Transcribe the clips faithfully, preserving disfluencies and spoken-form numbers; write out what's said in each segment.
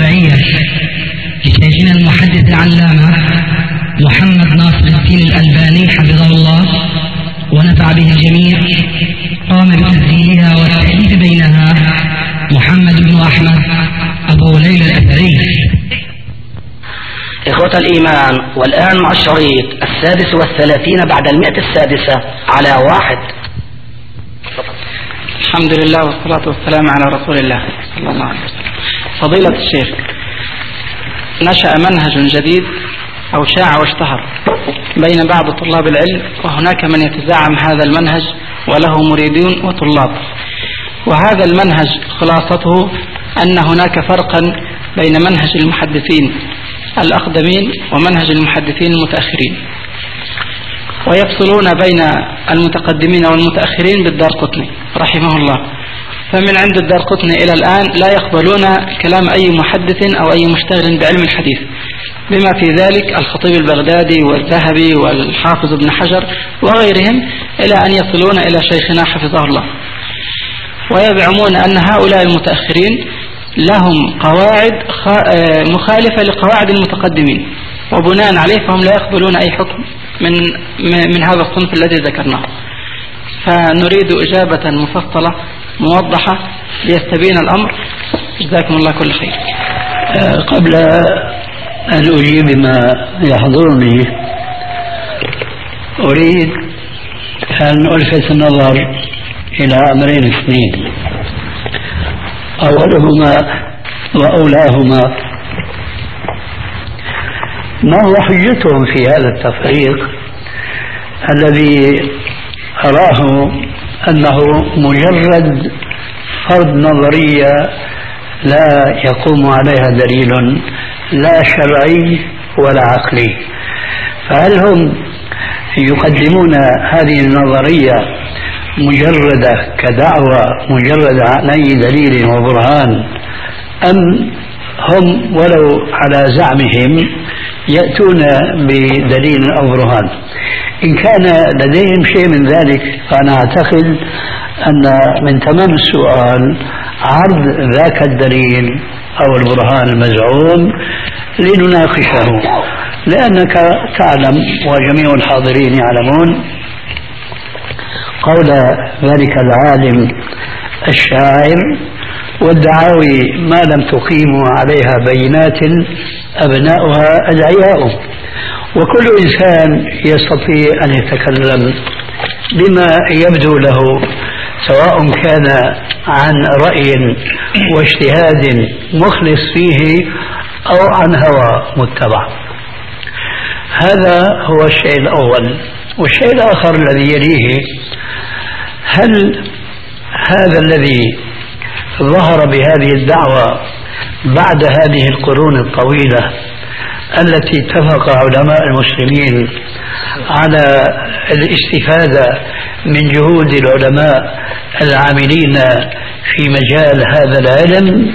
الشرعية لشيخنا المحدث العلامة محمد ناصر الدين الألباني حفظه الله ونفع به الجميع، قام بتسجيلها والتأليف بينها محمد بن أحمد أبو ليلى الأثري. إخوة الإيمان، والآن مع الشريط السادس والثلاثين بعد المئة السادسة على واحد. الحمد لله والصلاة والسلام على رسول الله صلى الله عليه وسلم. فضيلة الشيخ، نشأ منهج جديد أو شاع واشتهر بين بعض طلاب العلم، وهناك من يتزعم هذا المنهج وله مريدون وطلاب. وهذا المنهج خلاصته أن هناك فرقا بين منهج المحدثين الأقدمين ومنهج المحدثين المتأخرين، ويفصلون بين المتقدمين والمتأخرين بالدارقطني رحمه الله. فمن عند الدارقطني إلى الآن لا يقبلون كلام أي محدث أو أي مشتغل بعلم الحديث، بما في ذلك الخطيب البغدادي والذهبي والحافظ ابن حجر وغيرهم، إلى أن يصلون إلى شيخنا حفظه الله. ويزعمون أن هؤلاء المتأخرين لهم قواعد مخالفة لقواعد المتقدمين، وبناء عليه فهم لا يقبلون أي حكم من من هذا الصنف الذي ذكرناه. فنريد إجابة مفصلة موضحة ليستبين الأمر. جزاكم الله كل خير. قبل أن أجيب ما يحضرني أريد أن ألفت النظر إلى أمرين اثنين. أولهما وأولاهما ما هو حجتهم في هذا التفريق الذي أراه أنه مجرد فرض نظرية لا يقوم عليها دليل لا شرعي ولا عقلي. فهل هم يقدمون هذه النظرية مجردة كدعوة مجردة عن أي دليل وبرهان، أم هم ولو على زعمهم يأتون بدليل أو برهان؟ إن كان لديهم شيء من ذلك فأنا أعتقد أن من تمام السؤال عرض ذاك الدليل أو البرهان المزعوم لنناقشه، لأنك تعلم وجميع الحاضرين يعلمون قول ذلك العالم الشاعر: والدعاوي ما لم تقيموا عليها بينات أبناؤها أدعياء. وكل إنسان يستطيع أن يتكلم بما يبدو له، سواء كان عن رأي واجتهاد مخلص فيه أو عن هوى متبع. هذا هو الشيء الأول. والشيء الآخر الذي يليه: هل هذا الذي ظهر بهذه الدعوة بعد هذه القرون الطويلة التي اتفق علماء المسلمين على الاستفادة من جهود العلماء العاملين في مجال هذا العلم،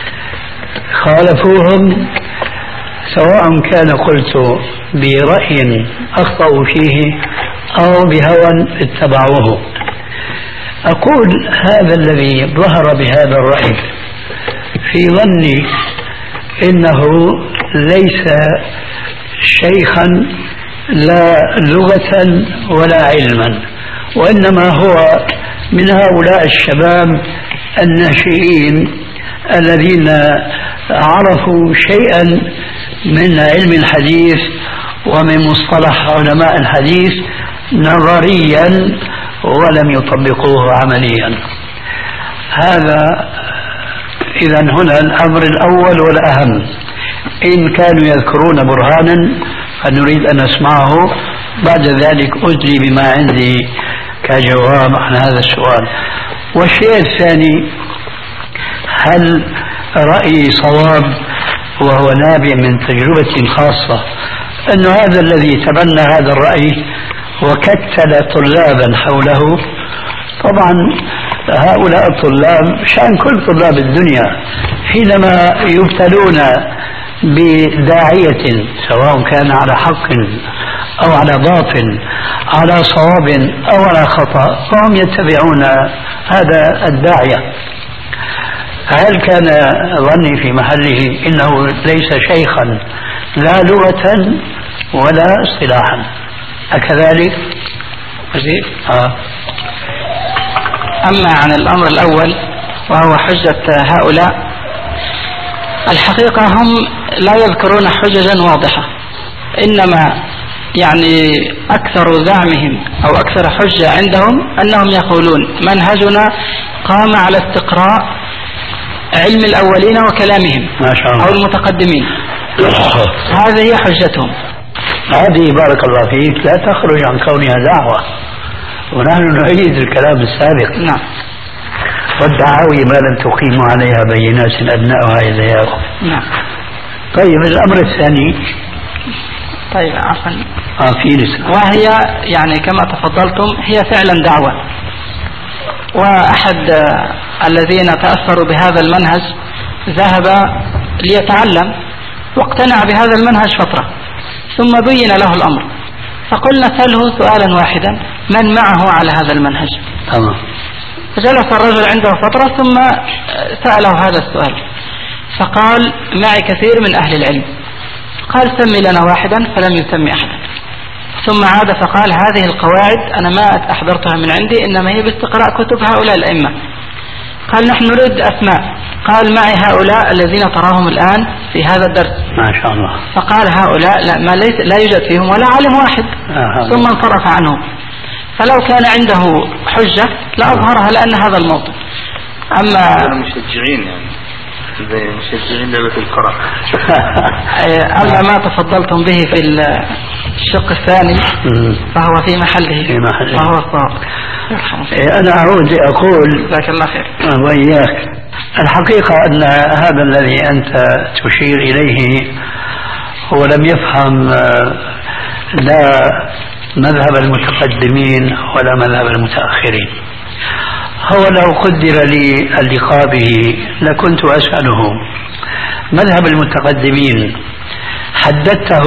خالفوهم سواء كان قلت برأي أخطأوا فيه أو بهوى اتبعوه؟ أقول هذا الذي ظهر بهذا الرأي في ظني إنه ليس شيخا لا لغة ولا علما، وإنما هو من هؤلاء الشباب الناشئين الذين عرفوا شيئا من علم الحديث ومن مصطلح علماء الحديث نظريا ولم يطبقوه عمليا. هذا إذا هنا الأمر الأول والأهم. إن كانوا يذكرون برهانا فنريد أن نسمعه، بعد ذلك أجري بما عندي كجواب عن هذا السؤال. والشيء الثاني: هل رأيي صواب وهو نابع من تجربة خاصة أن هذا الذي تبنى هذا الرأي وكتل طلابا حوله؟ طبعا هؤلاء الطلاب شأن كل طلاب الدنيا حينما يبتلون بداعية سواء كان على حق أو على باطل، على صواب أو على خطأ، فهم يتبعون هذا الداعية. هل كان ظني في محله إنه ليس شيخا لا لغة ولا اصطلاحا؟ أكذلك؟ أجيب. آه. أما عن الأمر الأول وهو حجة هؤلاء، الحقيقة هم لا يذكرون حججا واضحة، إنما يعني أكثر زعمهم أو أكثر حجة عندهم أنهم يقولون منهجنا قام على استقراء علم الأولين وكلامهم ما شاء الله. أو المتقدمين. هذه هي حجتهم. هذه بارك الله فيك لا تخرج عن كونها دعوة، ونحن نؤيد الكلام السابق. نعم. والدعاوي ما لم تقيم عليها بينات أبناؤها إذا يأخذ. نعم. طيب الأمر الثاني. طيب عفوا. آه في لسه. وهي يعني كما تفضلتم هي فعلا دعوة، وأحد الذين تأثروا بهذا المنهج ذهب ليتعلم واقتنع بهذا المنهج فترة، ثم بين له الأمر، فقلنا سأله سؤالا واحدا: من معه على هذا المنهج؟ تمام. فجلس الرجل عنده فترة ثم سأله هذا السؤال، فقال: معي كثير من أهل العلم. قال: سمي لنا واحدا، فلم يسمي أحدا. ثم عاد فقال: هذه القواعد أنا ما أحضرتها من عندي، إنما هي باستقراء كتب هؤلاء الأئمة. قال: نحن نريد أسماء. قال: معي هؤلاء الذين تراهم الآن في هذا الدرس. ما شاء الله. فقال: هؤلاء لا, ما ليس لا يوجد فيهم ولا عالم واحد. آه. ثم انصرف عنه. فلو كان عنده حجة لأظهرها، لأن هذا الموطن. أما المشجعين يعني زي مشجعين لعبة الكرة. أما ما تفضلتم به في الشق الثاني فهو في محله, في محله. وهو الصواب. أنا أعود أقول جزاك الله خير. وإياك. الحقيقة أن هذا الذي أنت تشير إليه هو لم يفهم لا مذهب المتقدمين ولا مذهب المتأخرين. هو لو قدر لي اللقاء به لكنت أسأله: مذهب المتقدمين حددته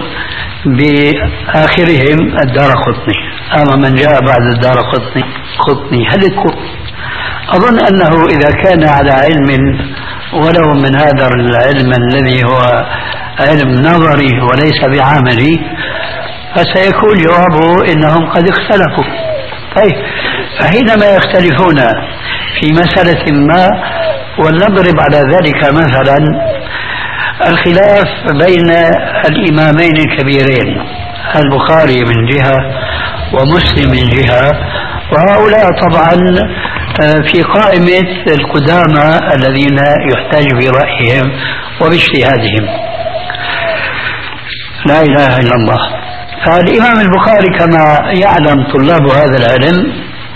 بآخرهم الدارقطني، أما من جاء بعد الدارقطني قطني هل الكفر؟ أظن أنه إذا كان على علم ولو من هذا العلم الذي هو علم نظري وليس بعملي فسيكون جوابه إنهم قد اختلفوا. طيب فحينما يختلفون في مسألة ما، ولنضرب على ذلك مثلا الخلاف بين الإمامين الكبيرين البخاري من جهة ومسلم من جهة، وهؤلاء طبعا في قائمة القدامى الذين يحتاج برأيهم وباجتهادهم. لا إله إلا الله. فالإمام البخاري كما يعلم طلاب هذا العلم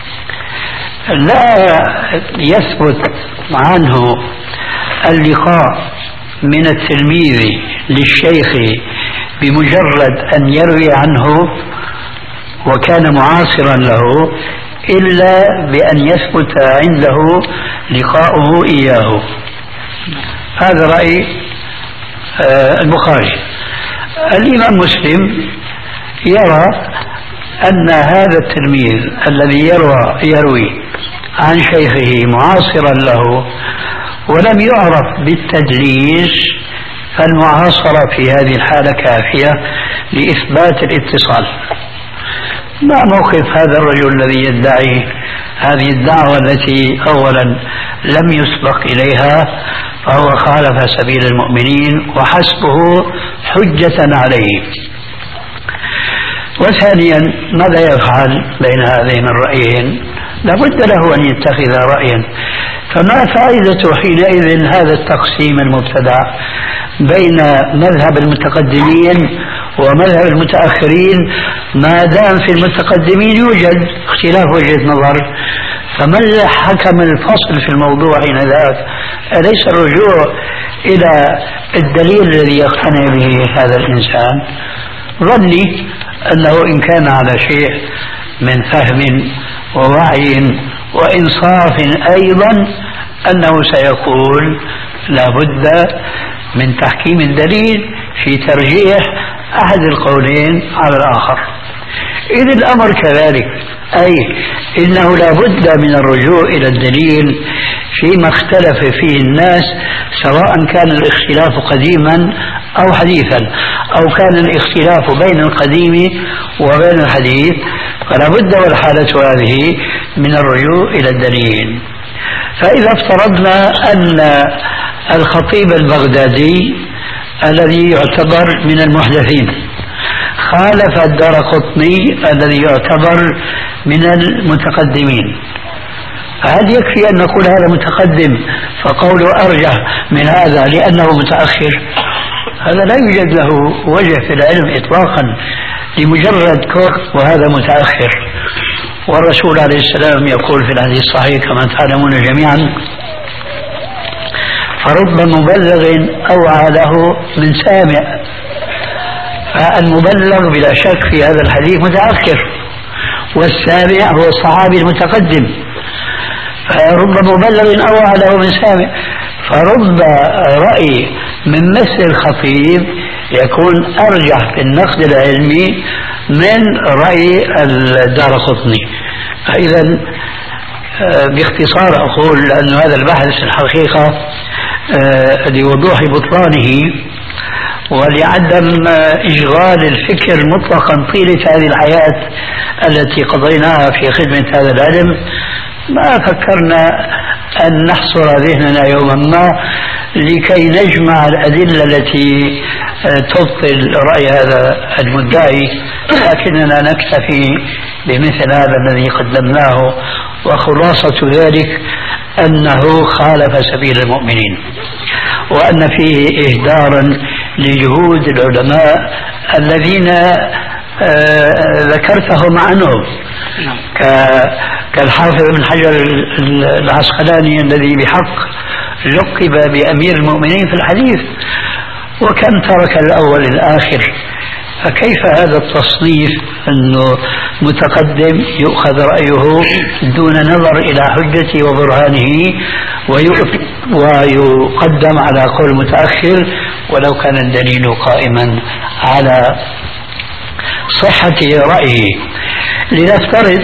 لا يثبت عنه اللقاء من التلميذ للشيخ بمجرد أن يروي عنه وكان معاصرا له إلا بأن يثبت عنده لقاؤه إياه. هذا رأي البخاري. الإمام مسلم يرى أن هذا التلميذ الذي يروى يروي عن شيخه معاصرا له ولم يعرف بالتدليس، فالمعاصرة في هذه الحالة كافية لإثبات الاتصال. ما موقف هذا الرجل الذي يدعي هذه الدعوة التي أولا لم يسبق إليها، فهو خالف سبيل المؤمنين وحسبه حجة عليه. وثانيا ماذا يفعل بين هذين الرأيين؟ لابد له أن يتخذ رأيا. فما فائدة حينئذ هذا التقسيم المبتدع بين مذهب المتقدمين ومذهب المتأخرين ما دام في المتقدمين يوجد اختلاف وجهة نظر؟ فمن حكم الفصل في الموضوع حينذاك؟ أليس الرجوع إلى الدليل الذي يقتنع به هذا الإنسان؟ ظني أنه إن كان على شيء من فهم ووعي وإنصاف أيضا أنه سيقول لا بد من تحكيم الدليل في ترجيح أحد القولين على الآخر. إذ الأمر كذلك أي إنه لا بد من الرجوع إلى الدليل فيما اختلف فيه الناس، سواء كان الاختلاف قديما أو حديثا، أو كان الاختلاف بين القديم وبين الحديث، فلا بد والحالة هذه من الرجوع إلى الدليل. فإذا افترضنا أن الخطيب البغدادي الذي يعتبر من المحدثين خالف الدارقطني الذي يعتبر من المتقدمين، هل يكفي أن نقول هذا متقدم فقوله أرجح من هذا لأنه متأخر؟ هذا لا يوجد له وجه في العلم إطلاقا، لمجرد كون وهذا متأخر. والرسول عليه السلام يقول في الحديث الصحيح كما تعلمون جميعا: فرب مبلغ أوعى له من سامع. فالمبلغ بلا شك في هذا الحديث متأخر، والسامع هو الصحابي المتقدم. فرب مبلغ أوعى له من سامع، فرب رأي من مثل الخطيب يكون أرجح في النقد العلمي من رأي الدارقطني. فإذا باختصار أقول أن هذا البحث الحقيقة لوضوح بطلانه ولعدم إشغال الفكر مطلقا طيلة هذه الحياة التي قضيناها في خدمة هذا العلم، ما فكرنا أن نحصر ذهننا يوما ما لكي نجمع الأدلة التي تبطل رأي هذا المدعي، لكننا نكتفي بمثل هذا الذي قدمناه، وخلاصة ذلك أنه خالف سبيل المؤمنين، وأن فيه إهدارا لجهود العلماء الذين ذكرتهم عنهم كالحافظ ابن حجر العسقلاني الذي بحق لقب بأمير المؤمنين في الحديث، وكم ترك الأول الآخر. فكيف هذا التصنيف أنه متقدم يؤخذ رأيه دون نظر إلى حجته وبرهانه ويقدم على قول متأخر ولو كان الدليل قائما على صحة رأيه؟ لنفترض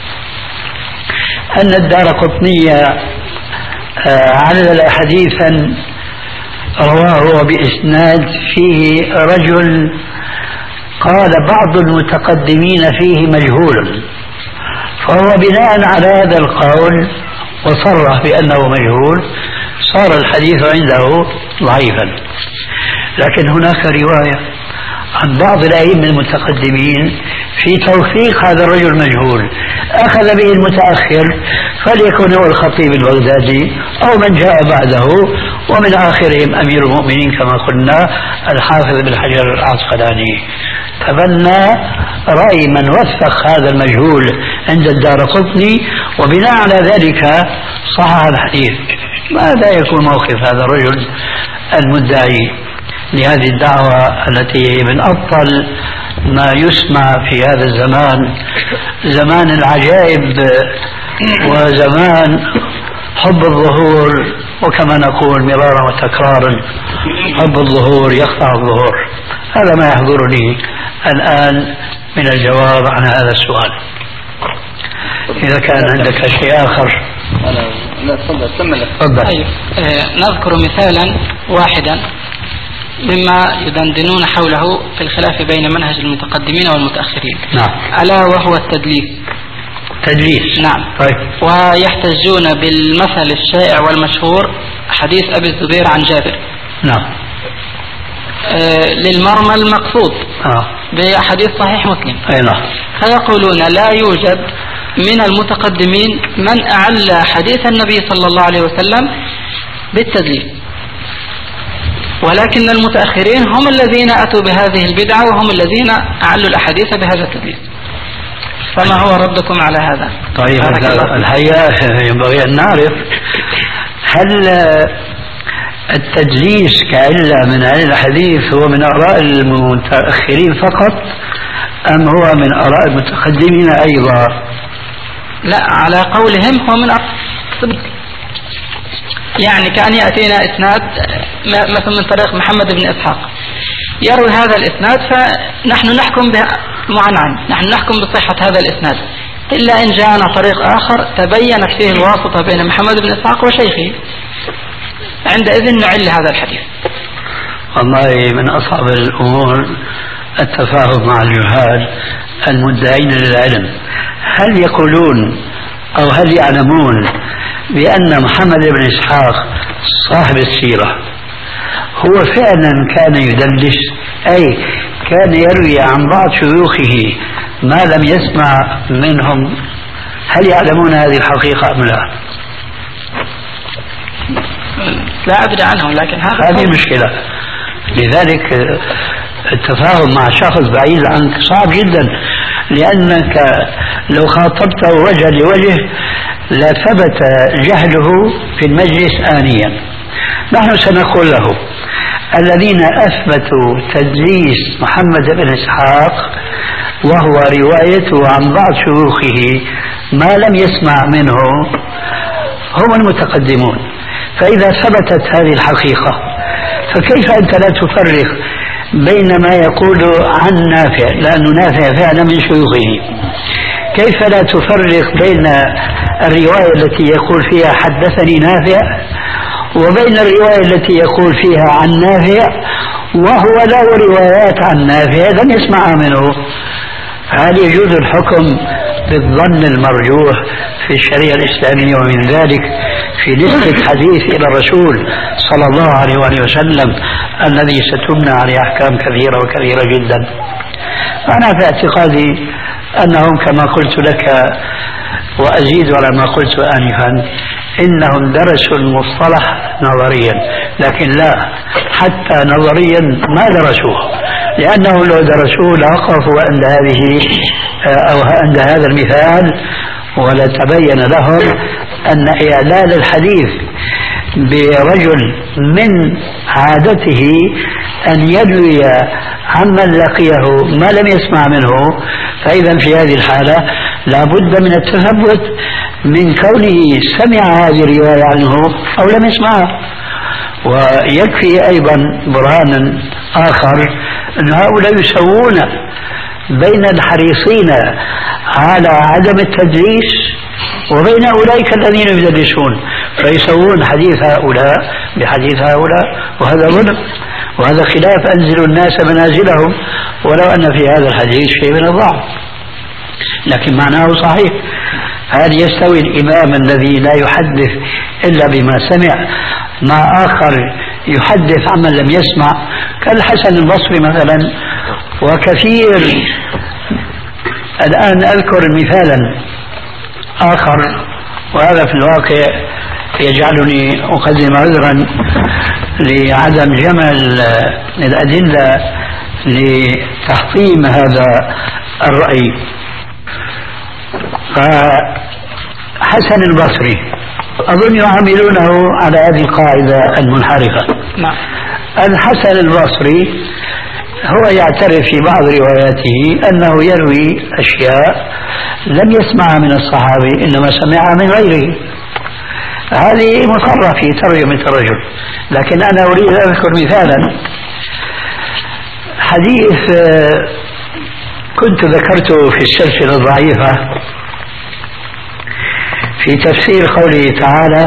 أن الدارقطني علل حديثا رواه بإسناد فيه رجل قال بعض المتقدمين فيه مجهول، فهو بناء على هذا القول وصرح بأنه مجهول صار الحديث عنده ضعيفا. لكن هناك رواية عن بعض الأئمة المتقدمين في توثيق هذا الرجل المجهول، أخذ به المتأخر فليكن هو الخطيب البغدادي أو من جاء بعده، ومن آخرهم أمير المؤمنين كما قلنا الحافظ بن حجر العسقلاني. تبنى رأي من وثق هذا المجهول عند الدارقطني، وبناء على ذلك صحح الحديث. ماذا يكون موقف هذا الرجل المدعي لهذه الدعوة التي من أبطل ما يسمع في هذا الزمان، زمان العجائب وزمان حب الظهور، وكما نقول مرارا وتكرارا حب الظهور يقطع الظهور. هذا ما يحضرني الآن من الجواب عن هذا السؤال. إذا كان عندك شيء آخر. لا تفضل كمل. تفضل. طيب آه نذكر مثالا واحدا مما يدندنون حوله في الخلاف بين منهج المتقدمين والمتأخرين. نعم. ألا وهو التدليس. تدليس. نعم. طيب. ويحتجون بالمثل الشائع والمشهور حديث أبي الزبير عن جابر. نعم. آه للمرمى المقصود آه. بحديث صحيح مسلم. أي نعم. فيقولون لا يوجد من المتقدمين من أعلى حديث النبي صلى الله عليه وسلم بالتدليس، ولكن المتأخرين هم الذين أتوا بهذه البدعة وهم الذين أعلوا الأحاديث بهذا التدليس. فما هو ردكم على هذا؟ طيب الحقيقة ينبغي أن نعرف هل التدليس كعلة من علل الحديث هو من آراء المتأخرين فقط أم هو من آراء المتقدمين أيضا؟ لا، على قولهم هو من آراء. يعني كأن يأتينا إسناد مثلا من طريق محمد بن إسحاق يروي هذا الإسناد، فنحن نحكم به معنعن، نحن نحكم بصحة هذا الإسناد. إلا إن جاءنا طريق آخر تبينت فيه الواسطة بين محمد بن إسحاق وشيخه، عندئذ نعل هذا الحديث. والله من أصعب الأمور التفاهم مع الجهال المدعين للعلم. هل يقولون أو هل يعلمون بأن محمد بن إسحاق صاحب السيرة هو فعلا كان يدلس، أي كان يروي عن بعض شيوخه ما لم يسمع منهم؟ هل يعلمون هذه الحقيقة أم لا؟ لا أدري عنهم، لكن هذه مشكلة. لذلك التفاهم مع شخص بعيد عنك صعب جدا، لأنك لو خاطبته وجه لوجه لثبت جهله في المجلس آنيا. نحن سنقول له الذين أثبتوا تدليس محمد بن إسحاق وهو روايته عن بعض شيوخه ما لم يسمع منه هم المتقدمون. فإذا ثبتت هذه الحقيقة فكيف أنت لا تفرق بين ما يقول عن نافع، لأنه نافع فعلا من شيوخه، كيف لا تفرق بين الرواية التي يقول فيها حدثني نافع وبين الرواية التي يقول فيها عن نافع وهو له روايات عن نافع لم يسمع منه؟ هل يجوز الحكم بالظن المرجوح في الشريعة الإسلامية؟ ومن ذلك في نسبة حديث إلى الرسول صلى الله عليه وآله وسلم الذي ستبنى عليه أحكام كثيرة وكثيرة جدا. أنا في اعتقادي أنهم كما قلت لك وأزيد على ما قلت آنفا إنهم درسوا المصطلح نظريا، لكن لا حتى نظريا ما درسوه، لأنهم لو درسوه لوقفوا عند هذه أو عند هذا المثال ولتبين لهم أن إعلال الحديث برجل من عادته أن يروي عمن لقيه ما لم يسمع منه، فإذا في هذه الحالة لا بد من التثبت من كونه سمع هذه الرواية عنه أو لم يسمعها. ويكفي أيضا برهانا آخر أن هؤلاء يسوون بين الحريصين على عدم التدليس وبين أولئك الذين يدلسون، فيسوون حديث هؤلاء بحديث هؤلاء، وهذا ظلم وهذا خلاف أنزل الناس منازلهم، ولو أن في هذا الحديث شيء من الضعف لكن معناه صحيح. هل يستوي الإمام الذي لا يحدث إلا بما سمع مع آخر يحدث عمن لم يسمع كالحسن البصري مثلا وكثير؟ الآن أذكر مثالا آخر وهذا في الواقع يجعلني أقدم عذرا لعدم جمع الأدلة لتحطيم هذا الرأي. حسن البصري أظن يعاملونه على هذه القاعدة المنحرفة. نعم. الحسن البصري هو يعترف في بعض رواياته أنه يروي أشياء لم يسمعها من الصحابي إنما سمعها من غيره، هذه مصرح في ترجمة الرجل. لكن أنا أريد أن أذكر مثالا حديث كنت ذكرته في السلسلة الضعيفة في تفسير قوله تعالى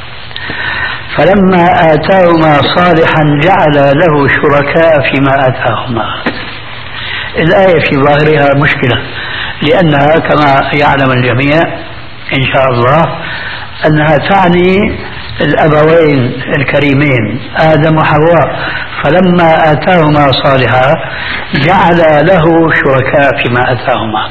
فلما آتاهما صالحا جعل له شركاء فيما آتاهما. الآية في ظاهرها مشكلة لأنها كما يعلم الجميع إن شاء الله أنها تعني الأبوين الكريمين آدم وحواء، فلما آتاهما صالحا جعل له شركاء فيما آتاهما،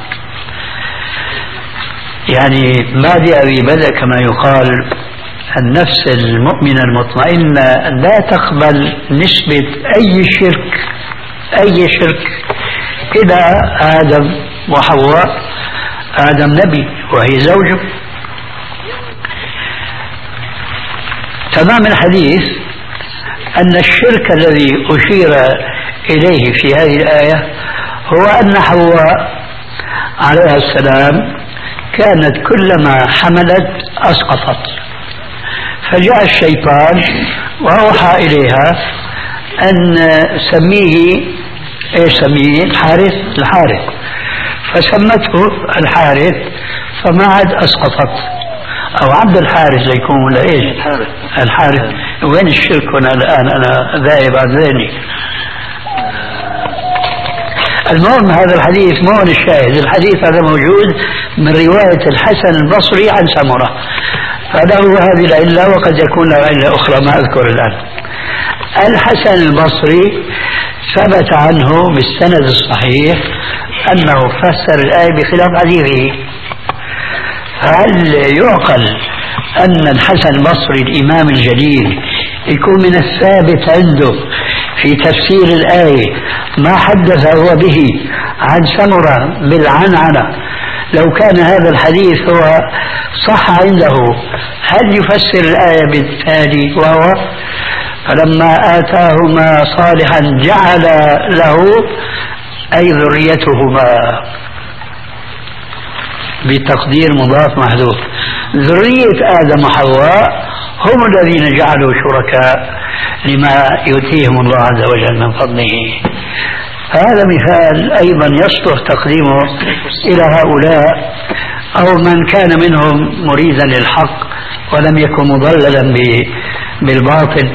يعني بادئ ذي بدء كما يقال. النفس المؤمنة المطمئنة لا تقبل نسبة أي شرك أي شرك إلى آدم وحواء. آدم نبي وهي زوجه. تمام الحديث أن الشرك الذي أشير إليه في هذه الآية هو أن حواء عليها السلام كانت كلما حملت أسقطت، فجاء الشيطان وأوحى إليها أن سميه إيش سميه الحارث الحارث، فسمته الحارث فما عاد أسقطت. أو عبد الحارث ليكون ولا إيش؟ الحارث. الحارث. وين الشرك هنا الآن؟ أنا ذاهب عن ذهني. المهم هذا الحديث مو هو الشاهد. الحديث هذا موجود من رواية الحسن البصري عن سمرة، فله هذه العلة وقد يكون له علة أخرى ما أذكر الآن. الحسن البصري ثبت عنه بالسند الصحيح أنه فسر الآية بخلاف حديثه. هل يعقل أن الحسن البصري الإمام الجليل يكون من الثابت عنده في تفسير الآية ما حدث هو به عن سمرة بالعنعنة؟ لو كان هذا الحديث هو صح عنده هل يفسر الآية بالتالي؟ وهو فلما آتاهما صالحا جعل له أي ذريتهما بتقدير مضاف محذوف. ذرية آدم وحواء هم الذين جعلوا شركاء لما يؤتيهم الله عز وجل من فضله. هذا مثال أيضا يصلح تقديمه إلى هؤلاء أو من كان منهم مريدا للحق ولم يكن مضللا بالباطل.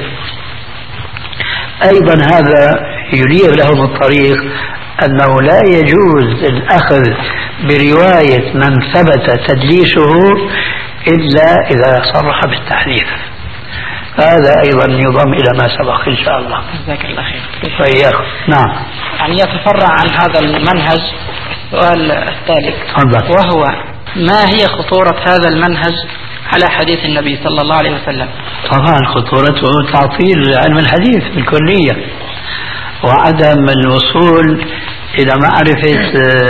أيضا هذا يريد لهم الطريق أنه لا يجوز الأخذ برواية من ثبت تدليسه إلا إذا صرح بالتحديث. هذا أيضا يضم إلى ما سبق إن شاء الله. جزاك الله خير. وإياكم. نعم. يعني يتفرع عن هذا المنهج السؤال الثالث، تفضل. وهو ما هي خطورة هذا المنهج على حديث النبي صلى الله عليه وسلم؟ طبعا خطورته تعطيل علم الحديث بالكلية وعدم الوصول إلى معرفة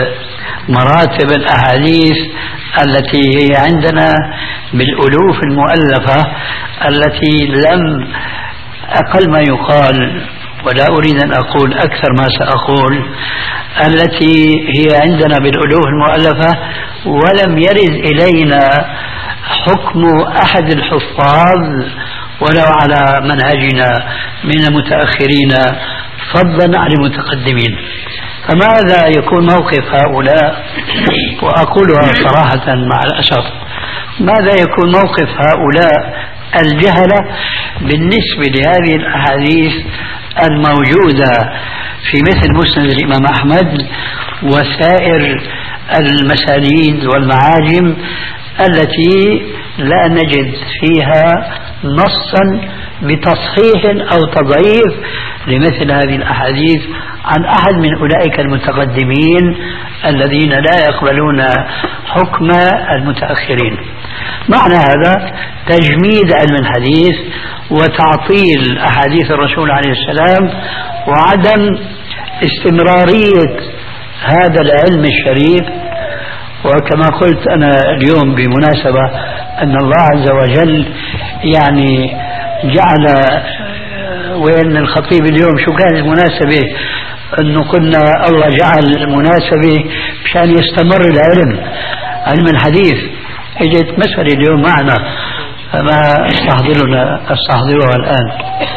مراتب الأحاديث التي هي عندنا بالألوف المؤلفة التي لم أقل ما يقال ولا أريد أن أقول أكثر ما سأقول التي هي عندنا بالألوف المؤلفة ولم يرد إلينا حكم أحد الحفاظ ولو على منهجنا من المتأخرين فضلا عن المتقدمين. فماذا يكون موقف هؤلاء؟ وأقولها صراحة مع الأسف، ماذا يكون موقف هؤلاء الجهلة بالنسبة لهذه الأحاديث الموجودة في مثل مسند الإمام أحمد وسائر المسانيد والمعاجم التي لا نجد فيها نصا بتصحيح أو تضعيف لمثل هذه الأحاديث عن أحد من أولئك المتقدمين الذين لا يقبلون حكم المتأخرين. معنى هذا تجميد علم الحديث وتعطيل أحاديث الرسول عليه السلام وعدم استمرارية هذا العلم الشريف. وكما قلت أنا اليوم بمناسبة أن الله عز وجل يعني جعل، وين الخطيب اليوم شو كانت المناسبة؟ أنه قلنا الله جعل المناسبة مشان يستمر العلم علم الحديث. اجت مسألة اليوم معنا فما استحضرنا استحضرها الآن.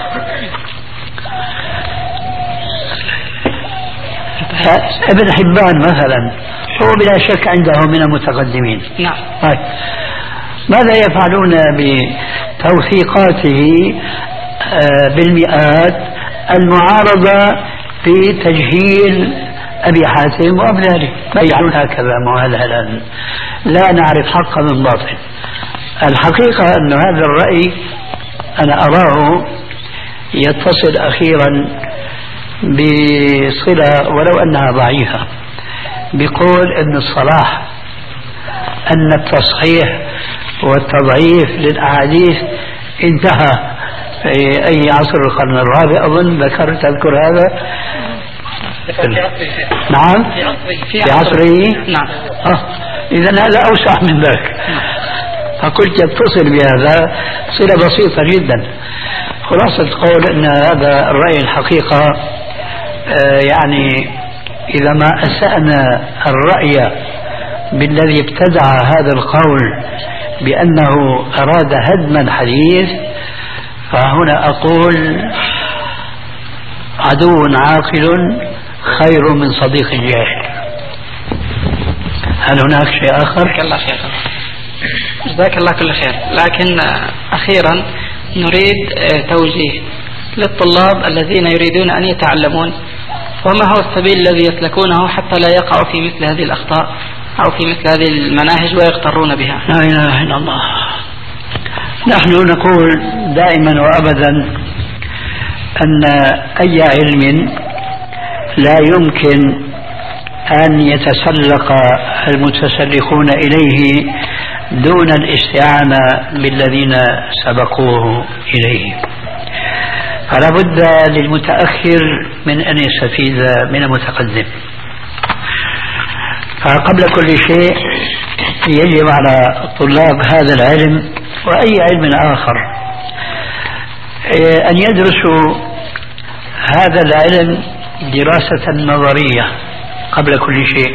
ابن حبان مثلا هو بلا شك عنده من المتقدمين. نعم. طيب ماذا يفعلون بتوثيقاته بالمئات المعارضة بتجهيل أبي حاتم وأمثاله؟ ما يفعلون هكذا مهلهلا لا نعرف حق من باطل. الحقيقة أن هذا الرأي أنا أراه يتصل أخيرا بصلة ولو أنها ضعيفة بقول أن الصلاح أن التصحيح والتضعيف للأحاديث انتهى في أي عصر القرن الرابع أظن ذكرت تذكر هذا. نعم في عصره. نعم. آه. إذن هذا أوسع من ذلك. فقلت يتصل بهذا صلة بسيطة جدا. خلاصة القول أن هذا الرأي الحقيقة آه يعني إذا ما أسأنا الرأي بالذي ابتدع هذا القول بأنه أراد هدم الحديث فهنا أقول عدو عاقل خير من صديق جاهل. هل هناك شيء آخر؟ جزاك الله خير. جزاك الله كل خير. لكن أخيرا نريد توجيه للطلاب الذين يريدون أن يتعلمون، وما هو السبيل الذي يسلكونه حتى لا يقعوا في مثل هذه الأخطاء أو في مثل هذه المناهج ويغترون بها؟ لا إله إلا الله. نحن نقول دائما وأبدا أن أي علم لا يمكن أن يتسلق المتسلقون إليه دون الاستعانة بالذين سبقوه إليه، فلا بد للمتأخر من أن يستفيد من المتقدم. فقبل كل شيء يجب على طلاب هذا العلم وأي علم آخر أن يدرسوا هذا العلم دراسة نظرية قبل كل شيء،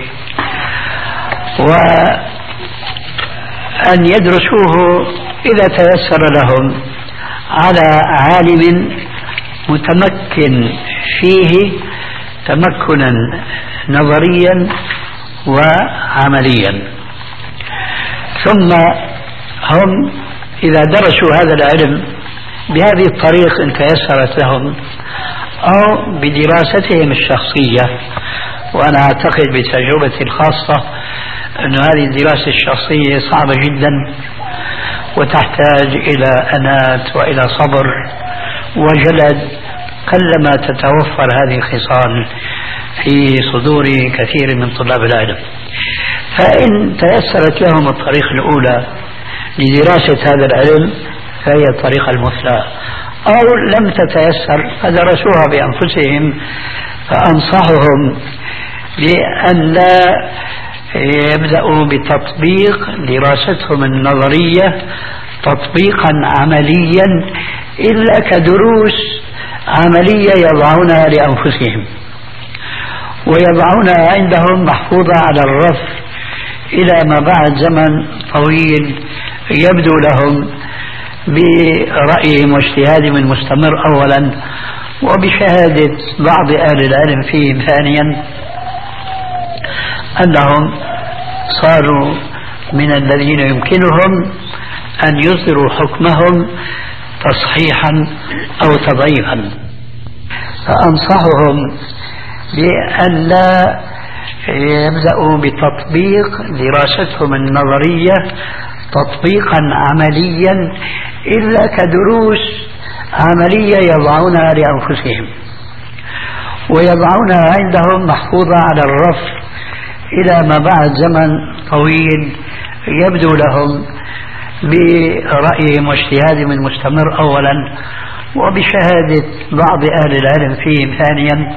وأن يدرسوه إذا تيسر لهم على عالم متمكن فيه تمكنا نظريا وعمليا. ثم هم إذا درسوا هذا العلم بهذه الطريقة إن تيسرت لهم أو بدراستهم الشخصية، وأنا أعتقد بتجربتي الخاصة أن هذه الدراسة الشخصية صعبة جدا وتحتاج إلى أنات وإلى صبر وجلد، قلما تتوفر هذه الخصال في صدور كثير من طلاب العلم. فإن تيسرت لهم الطريقة الأولى لدراسة هذا العلم فهي الطريقة المثلى، أو لم تتيسر فدرسوها بأنفسهم، فأنصحهم بأن لا يبدأوا بتطبيق دراستهم النظرية تطبيقا عمليا إلا كدروس عملية يضعونها لأنفسهم ويضعونها عندهم محفوظة على الرف إلى ما بعد زمن طويل يبدو لهم برأيهم واجتهادهم المستمر أولا، وبشهادة بعض أهل العلم فيهم ثانيا، أنهم صاروا من الذين يمكنهم أن يصدروا حكمهم تصحيحا أو تضعيفا. فأنصحهم بأن لا يبدأوا بتطبيق دراستهم النظرية تطبيقا عمليا إلا كدروس عملية يضعونها لأنفسهم ويضعونها عندهم محفوظة على الرف إلى ما بعد زمن طويل يبدو لهم برأيهم واجتهادهم المستمر أولا، وبشهادة بعض أهل العلم فيهم ثانيا،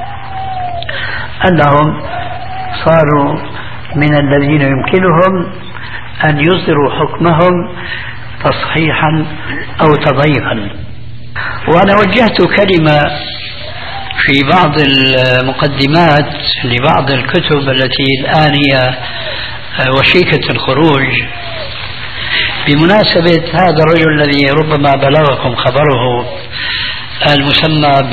أنهم صاروا من الذين يمكنهم أن يصدروا حكمهم تصحيحا أو تضعيفا. وأنا وجهت كلمة في بعض المقدمات لبعض الكتب التي الآن هي وشيكة الخروج بمناسبة هذا الرجل الذي ربما بلغكم خبره المسمى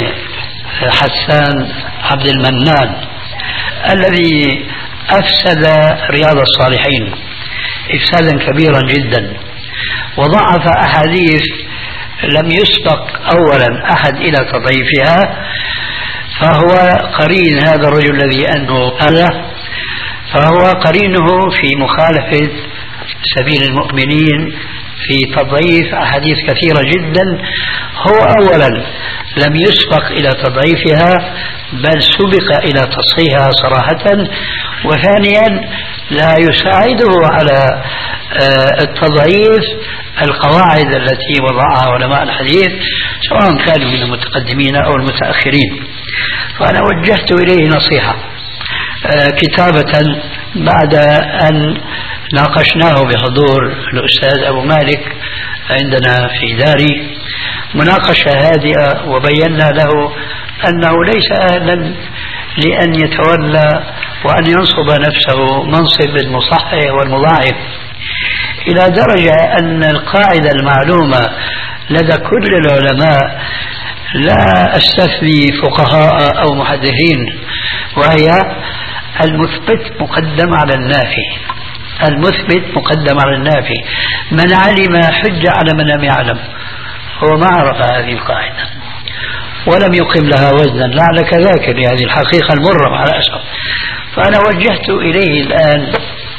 بحسان عبد المنان، الذي أفسد رياض الصالحين إفسادا كبيرا جدا وضعف أحاديث لم يسبق أولا أحد إلى تضعيفها، فهو قرين هذا الرجل الذي أنه هذا فهو قرينه في مخالفة سبيل المؤمنين في تضعيف أحاديث كثيرة جدا. هو أولا لم يسبق إلى تضعيفها بل سبق إلى تصحيحها صراحة، وثانيا لا يساعده على التضعيف القواعد التي وضعها علماء الحديث سواء كانوا من المتقدمين أو المتأخرين. فأنا وجهت إليه نصيحة كتابة بعد أن ناقشناه بحضور الأستاذ أبو مالك عندنا في داري مناقشة هادئة، وبينا له أنه ليس أهلا لأن يتولى وأن ينصب نفسه منصب المصحح والمضاعف، إلى درجة أن القاعدة المعلومة لدى كل العلماء لا أستثني فقهاء أو محدثين، وهي المثبت مقدم على النافي، المثبت مقدم على النافي، من علم حج على من لم يعلم. هو ما عرف هذه القاعدة ولم يقم لها وزنا، لعلك ذاكر هذه الحقيقة المرة مع الأسف. فأنا وجهت إليه الآن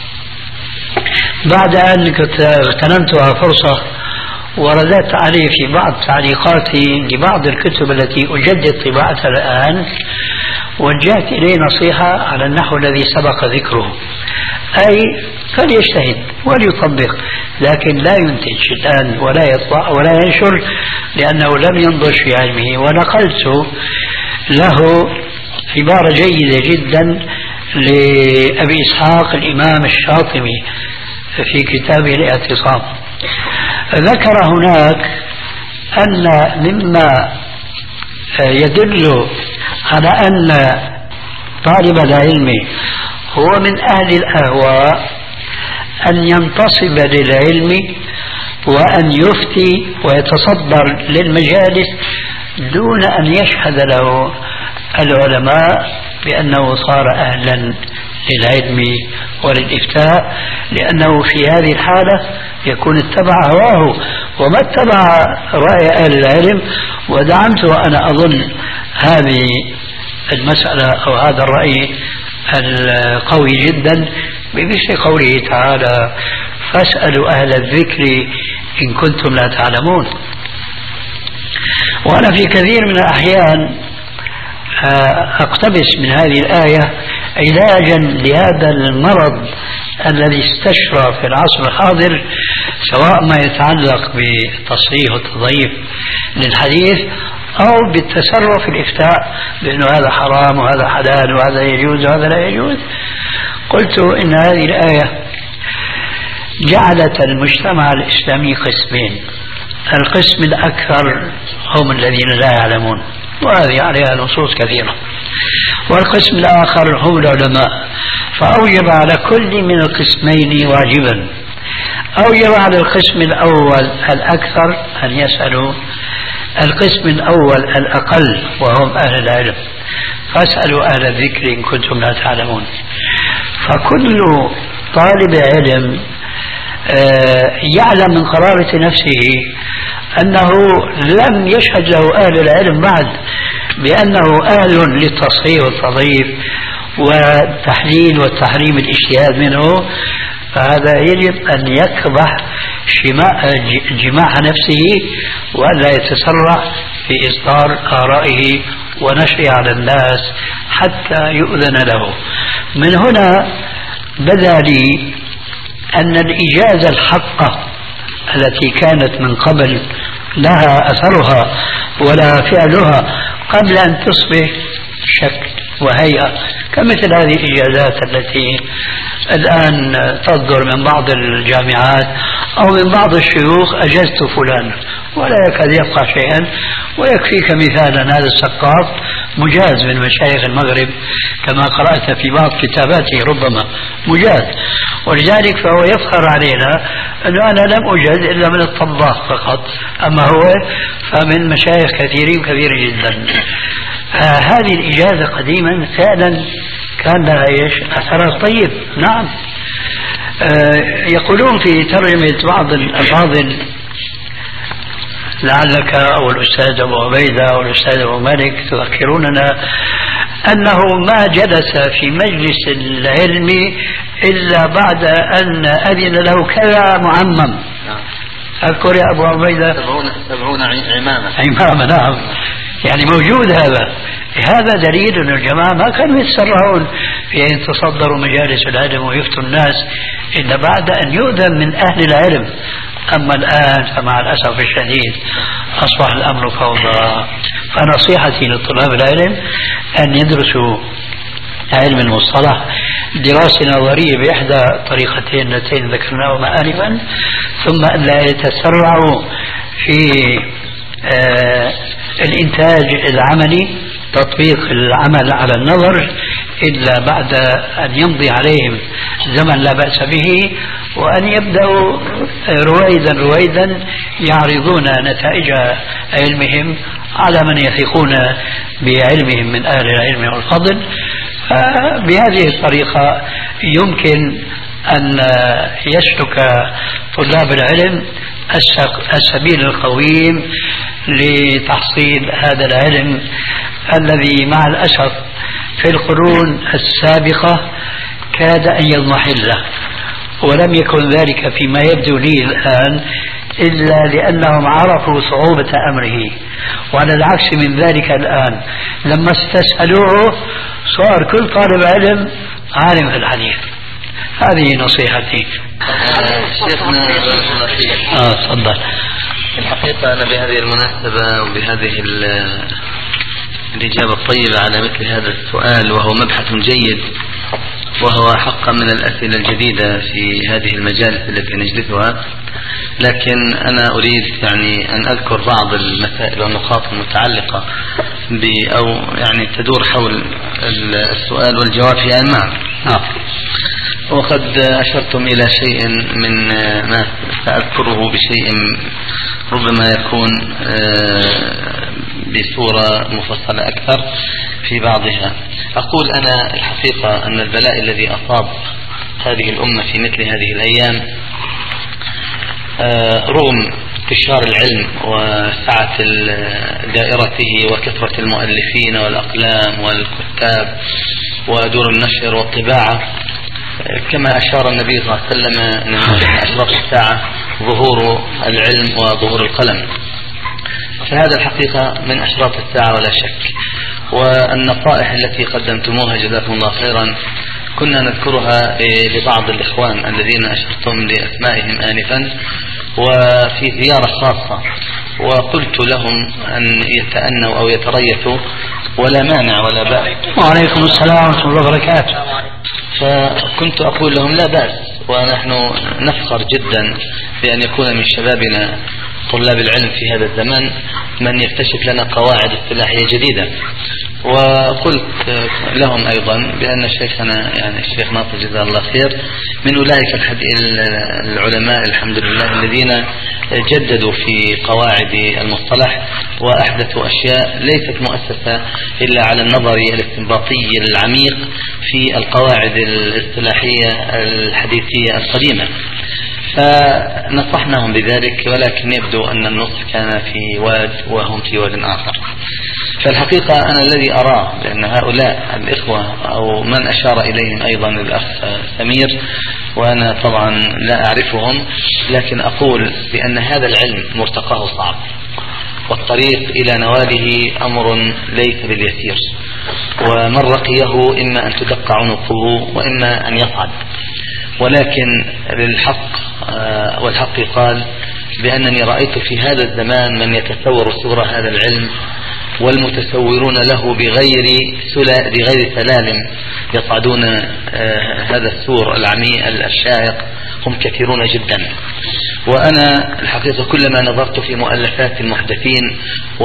بعد أن اغتنمتها فرصة ورددت عليه في بعض تعليقاتي لبعض الكتب التي أجدد طباعتها الآن، وجهت إليه نصيحة على النحو الذي سبق ذكره، أي فليجتهد وليطبق، لكن لا ينتج الآن ولا يطبع ولا ينشر لأنه لم ينضج في علمه. ونقلت له عبارة جيدة جدا لأبي إسحاق الإمام الشاطبي في كتابه الاعتصام، ذكر هناك أن مما يدل على أن طالب العلم هو من أهل الأهواء أن ينتصب للعلم وأن يفتي ويتصدر للمجالس دون أن يشهد له العلماء بأنه صار أهلا للعلم وللإفتاء، لأنه في هذه الحالة يكون اتبع هواه وما اتبع رأي أهل العلم. ودعمت وأنا أظن هذه المسألة أو هذا الرأي القوي جدا بمثل قوله تعالى فاسألوا أهل الذكر إن كنتم لا تعلمون. وأنا في كثير من الأحيان أقتبس من هذه الآية علاجا لهذا المرض الذي استشرى في العصر الحاضر، سواء ما يتعلق بالتصحيح والتضعيف للحديث أو بالتسرع في الإفتاء بأنه هذا حرام وهذا حلال وهذا يجوز وهذا لا يجوز. قلت إن هذه الآية جعلت المجتمع الإسلامي قسمين، القسم الأكثر هم الذين لا يعلمون وهذه عليها نصوص كثيرة، والقسم الآخر هم العلماء، فأوجب على كل من القسمين واجبا. أوجب على القسم الأول الأكثر أن يسألوا، القسم الأول الأقل وهم أهل العلم فاسألوا أهل الذكر إن كنتم لا تعلمون. فكل طالب علم يعلم من قرارة نفسه أنه لم يشهد له أهل العلم بعد بأنه أهل للتصحيح والتضعيف والتحليل والتحريم الاجتهاد منه، فهذا يجب أن يكبح جماح نفسه وأن لا يتسرع في إصدار آرائه ونشرها على الناس حتى يؤذن له. من هنا بدا لي أن الإجازة الحقة التي كانت من قبل لها أثرها ولا فعلها قبل أن تصبح شكل وهيئة، كمثل هذه الإجازات التي الآن تصدر من بعض الجامعات أو من بعض الشيوخ أجزت فلان ولا يكاد يبقى شيئا. ويكفيك مثالا هذا السقاف مجاز من مشايخ المغرب كما قرأت في بعض كتاباته ربما مجاز، ولذلك فهو يفخر علينا أنه أنا لم أجاز إلا من الطباخ فقط، أما هو فمن مشايخ كثيرين كثير جدا. آه هذه الإجازة قديما فعلا كان لها ايش أثرها طيب. نعم آه يقولون في ترجمة بعض الأفاضل لعلك أو الأستاذ أبو عبيدة أو الأستاذ أبو مالك تذكروننا أنه ما جلس في مجلس العلم إلا بعد أن أذن له كذا معمم. أذكر يا أبو عبيدة سبعون عمامة عمامة. نعم يعني موجود هذا. هذا دليل أن الجماعة ما كانوا يتسرعون في أن يتصدروا مجالس العلم ويفتوا الناس إلا بعد أن يؤذن من أهل العلم. أما الآن فمع الأسف الشديد أصبح الأمر فوضى. فنصيحتي لطلاب العلم أن يدرسوا علم المصطلح دراسة نظرية بإحدى طريقتين اللتين ذكرناهما آنفا، ثم أن لا يتسرعوا في آه الإنتاج العملي تطبيق العمل على النظر إلا بعد أن يمضي عليهم زمن لا بأس به، وأن يبدأوا رويدا رويدا يعرضون نتائج علمهم على من يثقون بعلمهم من أهل العلم والفضل. فبهذه الطريقة يمكن أن يسلك طلاب العلم السبيل القويم لتحصيل هذا العلم الذي مع الأسف في القرون السابقة كاد أن يضمحل، ولم يكن ذلك فيما يبدو لي الآن إلا لأنهم عرفوا صعوبة أمره، وعلى العكس من ذلك الآن لما استسألوه صار كل طالب علم عالم في الحديث. هذه نصيحتي. شيخنا اه تفضل. الحقيقة أنا بهذه المناسبة وبهذه الإجابة الطيبة على مثل هذا السؤال، وهو مبحث جيد وهو حقا من الأسئلة الجديدة في هذه المجالس التي نجلسها، لكن أنا أريد يعني أن أذكر بعض المسائل والنقاط المتعلقة ب أو يعني تدور حول السؤال والجواب في المعنى. وقد أشرتم إلى شيء من ما سأذكره بشيء ربما يكون بصورة مفصلة أكثر في بعضها. أقول أنا الحقيقة أن البلاء الذي أصاب هذه الأمة في مثل هذه الأيام رغم انتشار العلم وسعة دائرته وكثرة المؤلفين والأقلام والكتاب ودور النشر والطباعة، كما أشار النبي صلى الله عليه وسلم أن من أشراط الساعة ظهور العلم وظهور القلم، فهذا الحقيقة من أشراط الساعة ولا شك. والنصائح التي قدمتموها جزاكم الله خيرا كنا نذكرها لبعض الإخوان الذين أشرتم لأسمائهم آنفا وفي زيارة خاصة، وقلت لهم أن يتأنوا أو يتريثوا ولا مانع ولا بأس. وعليكم السلام ورحمة الله وبركاته. فكنت أقول لهم لا بأس، ونحن نفخر جدا بأن يكون من شبابنا طلاب العلم في هذا الزمان من يكتشف لنا قواعد اصطلاحية جديدة. وقلت لهم أيضا بأن شيخنا يعني الشيخ ناصر جزاه الله خير من أولئك العلماء الحمد لله الذين جددوا في قواعد المصطلح وأحدثوا أشياء ليست مؤسسة إلا على النظر الاستنباطي العميق في القواعد الاصطلاحية الحديثية القديمة، فنصحناهم بذلك، ولكن يبدو أن النصح كان في واد وهم في واد آخر. فالحقيقة أنا الذي أراه بأن هؤلاء الإخوة أو من أشار إليهم أيضا الأخ سمير، وأنا طبعا لا أعرفهم، لكن أقول بأن هذا العلم مرتقاه صعب، والطريق إلى نواله أمر ليس باليسير، ومن رقيه إما أن تدق عنقه وإما أن يصعد. ولكن للحق والحق قال بأنني رأيت في هذا الزمان من يتصور صورة هذا العلم والمتسورون له بغير سلا بغير سلالم يصعدون هذا السور العميق الشاهق هم كثيرون جدا. وأنا الحقيقة كلما نظرت في مؤلفات المحدثين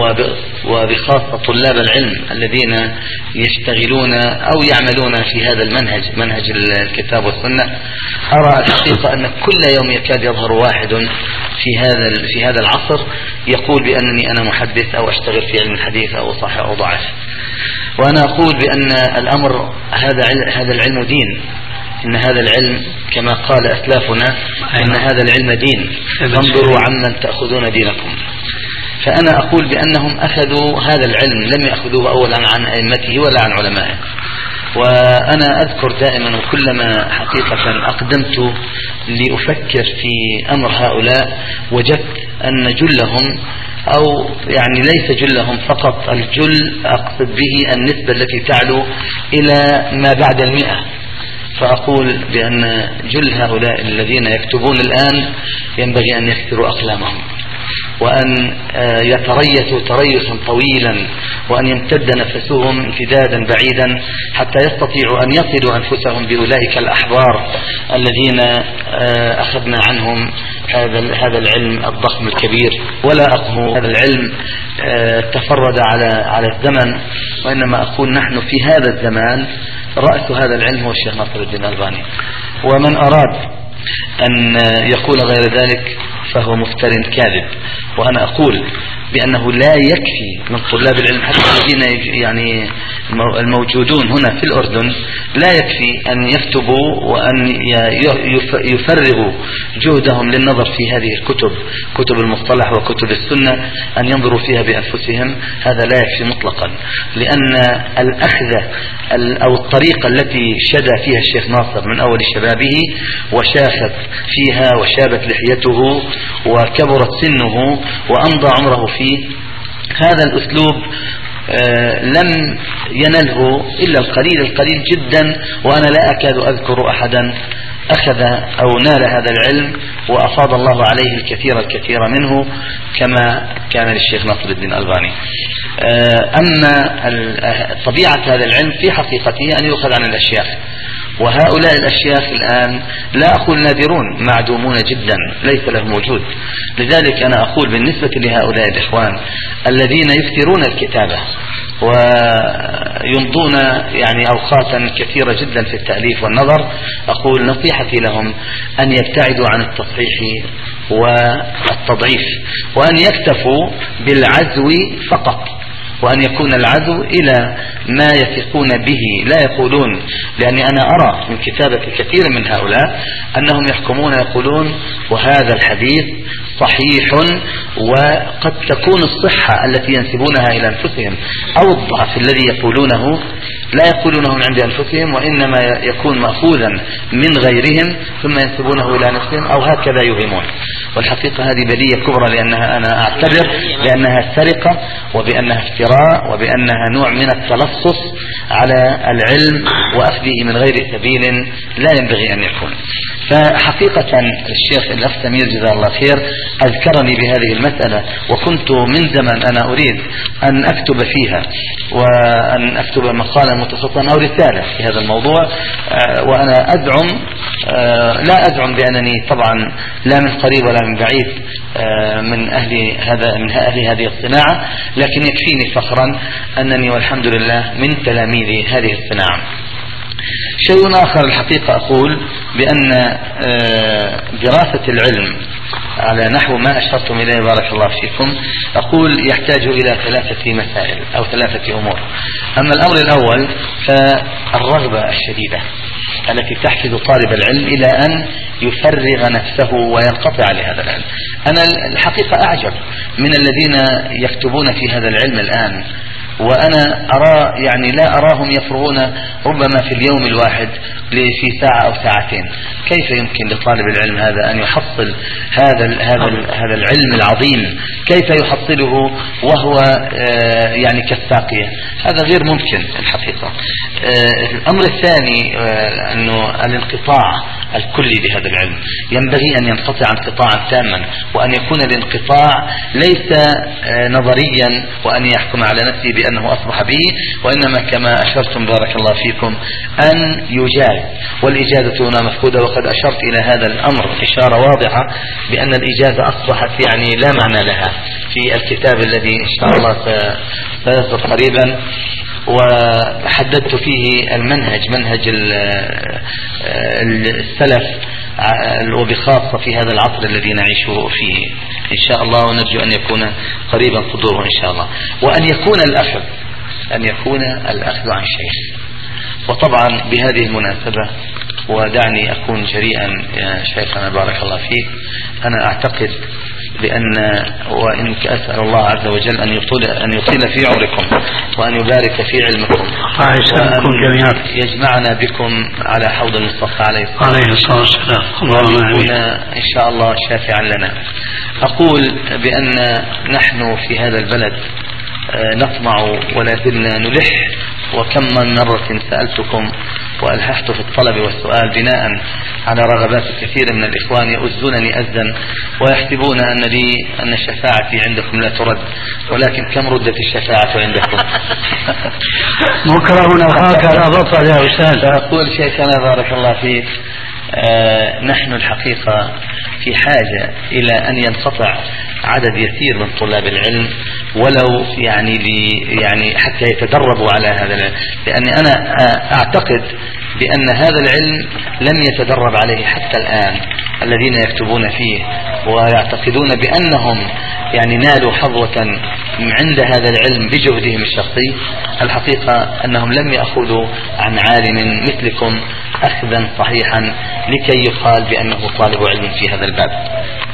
وبخاصة طلاب العلم الذين يشتغلون أو يعملون في هذا المنهج منهج الكتاب والسنة، أرى الحقيقة أن كل يوم يكاد يظهر واحد في هذا في هذا العصر يقول بأنني أنا محدث أو أشتغل في علم الحديث أو صحيح أو ضعف. وأنا أقول بأن الأمر هذا هذا العلم دين، إن هذا العلم كما قال أسلافنا إن هذا العلم دين، فانظروا عمن تأخذون دينكم. فأنا أقول بأنهم أخذوا هذا العلم لم يأخذوه أولا عن أئمته ولا عن علمائه. وأنا أذكر دائما وكلما حقيقة أقدمت لأفكر في أمر هؤلاء وجدت أن جلهم أو يعني ليس جلهم فقط، الجل أقصد به النسبة التي تعلو إلى ما بعد المئة. فأقول بأن جل هؤلاء الذين يكتبون الآن ينبغي أن يكسروا أقلامهم وأن يتريثوا تريثا طويلا وأن يمتد نفسهم امتدادا بعيدا حتى يستطيعوا أن يصلوا أنفسهم بأولئك الأحبار الذين أخذنا عنهم هذا هذا العلم الضخم الكبير. ولا أقول هذا العلم تفرد على على الزمن، وإنما أقول نحن في هذا الزمان رأس هذا العلم هو الشيخ ناصر الدين الألباني، ومن أراد أن يقول غير ذلك فهو مفتر كاذب. وأنا أقول بأنه لا يكفي من طلاب العلم حتى الذين يعني الموجودون هنا في الأردن لا يكفي أن يكتبوا وأن يفرغوا جهدهم للنظر في هذه الكتب، كتب المصطلح وكتب السنة، أن ينظروا فيها بأنفسهم. هذا لا يكفي مطلقا، لأن الأخذ أو الطريقة التي شدى فيها الشيخ ناصر من أول شبابه وشاخت فيها وشابت لحيته وكبرت سنه وأمضى عمره فيه، هذا الأسلوب آه لم ينله إلا القليل القليل جدا، وأنا لا أكاد أذكر أحدا أخذ أو نال هذا العلم وأفاض الله عليه الكثير الكثير منه كما كان للشيخ ناصر الدين الألباني. آه أما طبيعة هذا العلم في حقيقته أن يؤخذ عن الأشياخ، وهؤلاء الأشياخ الآن لا أقول نادرون، معدومون جدا، ليس لهم وجود. لذلك أنا أقول بالنسبة لهؤلاء الإخوان الذين يكثرون الكتابة ويمضون يعني أوقاتا كثيرة جدا في التأليف والنظر، أقول نصيحتي لهم أن يبتعدوا عن التصحيح والتضعيف، وأن يكتفوا بالعزو فقط، وأن يكون العزو إلى ما يثقون به، لا يقولون، لأني أنا أرى من كتابة كثير من هؤلاء أنهم يحكمون يقولون وهذا الحديث صحيح، وقد تكون الصحة التي ينسبونها إلى أنفسهم أو الضعف الذي يقولونه لا يقولونه من عند أنفسهم، وإنما يكون مأخوذا من غيرهم ثم ينسبونه إلى نفسهم أو هكذا يوهمون. والحقيقة هذه بلية كبرى، لأنها أنا أعتبر بأنها سرقة وبأنها افتراء وبأنها نوع من التلصص على العلم وأخذه من غير سبيل لا ينبغي أن يكون. فحقيقة الشيخ الأخ سمير جزاه الله خير أذكرني بهذه المسألة، وكنت من زمن أنا أريد أن أكتب فيها وأن أكتب مقالا متخصصا أو رسالة في هذا الموضوع، وأنا أزعم لا أزعم بأنني طبعا لا من قريب ولا من بعيد من أهل هذا من أهل هذه الصناعة، لكن يكفيني فخرا أنني والحمد لله من تلاميذ هذه الصناعة. شيء آخر الحقيقة أقول بأن دراسة العلم على نحو ما أشرتم إليه بارك الله فيكم أقول يحتاج إلى ثلاثة مسائل أو ثلاثة أمور. أما الأمر الأول فالرغبة الشديدة التي تحفز طالب العلم إلى أن يفرغ نفسه وينقطع لهذا العلم. أنا الحقيقة أعجب من الذين يكتبون في هذا العلم الآن، وأنا أرى يعني لا أراهم يفرغون ربما في اليوم الواحد في ساعة أو ساعتين. كيف يمكن لطالب العلم هذا أن يحصل هذا هذا هذا العلم العظيم؟ كيف يحصله وهو يعني كالساقية؟ هذا غير ممكن الحقيقة. الأمر الثاني أنه الانقطاع الكلي لهذا العلم، ينبغي أن ينقطع انقطاعا تاما، وأن يكون الانقطاع ليس نظريا وأن يحكم على نفسه بأنه أصبح به، وإنما كما أشرتم بارك الله فيكم أن يجاز، والإجازة هنا مفقودة، وقد أشرت إلى هذا الأمر إشارة واضحة بأن الإجازة أصبحت يعني لا معنى لها في الكتاب الذي إن شاء الله سيصدر قريبا، وحددت فيه المنهج منهج السلف وبخاصة في هذا العصر الذي نعيشه فيه إن شاء الله، ونرجو أن يكون قريبا صدوره إن شاء الله. وأن يكون الأخذ أن يكون الأخذ عن شيخ. وطبعا بهذه المناسبة ودعني أكون جريئا يا شيخنا بارك الله فيك، أنا أعتقد بأن وإن أسأل الله عز وجل أن يطول أن يطيل في عمركم وأن يبارك في علمكم وأن يجمعنا بكم على حوض المصطفى عليه الصلاة والسلام، ويكون إن شاء الله شافعا لنا. أقول بأن نحن في هذا البلد نطمع ولا زلنا نلح، وكم من مرة سألتكم وألححت في الطلب والسؤال بناء على رغبات كثير من الإخوان يؤذونني أذى ويحسبون أن لي أن شفاعتي عندكم لا ترد، ولكن كم ردت الشفاعة عندكم؟ مكرهنا هكذا بطل يا أستاذ. أقول شيخنا بارك الله فيك آه نحن الحقيقة في حاجة إلى أن ينقطع عدد يسير من طلاب العلم ولو يعني يعني حتى يتدربوا على هذا العلم، لأني أنا أعتقد بأن هذا العلم لم يتدرب عليه حتى الآن الذين يكتبون فيه ويعتقدون بأنهم يعني نالوا حظوة عند هذا العلم بجهدهم الشخصي، الحقيقة أنهم لم يأخذوا عن عالم مثلكم أخذا صحيحا لكي يقال بأنه طالب علم في هذا الباب.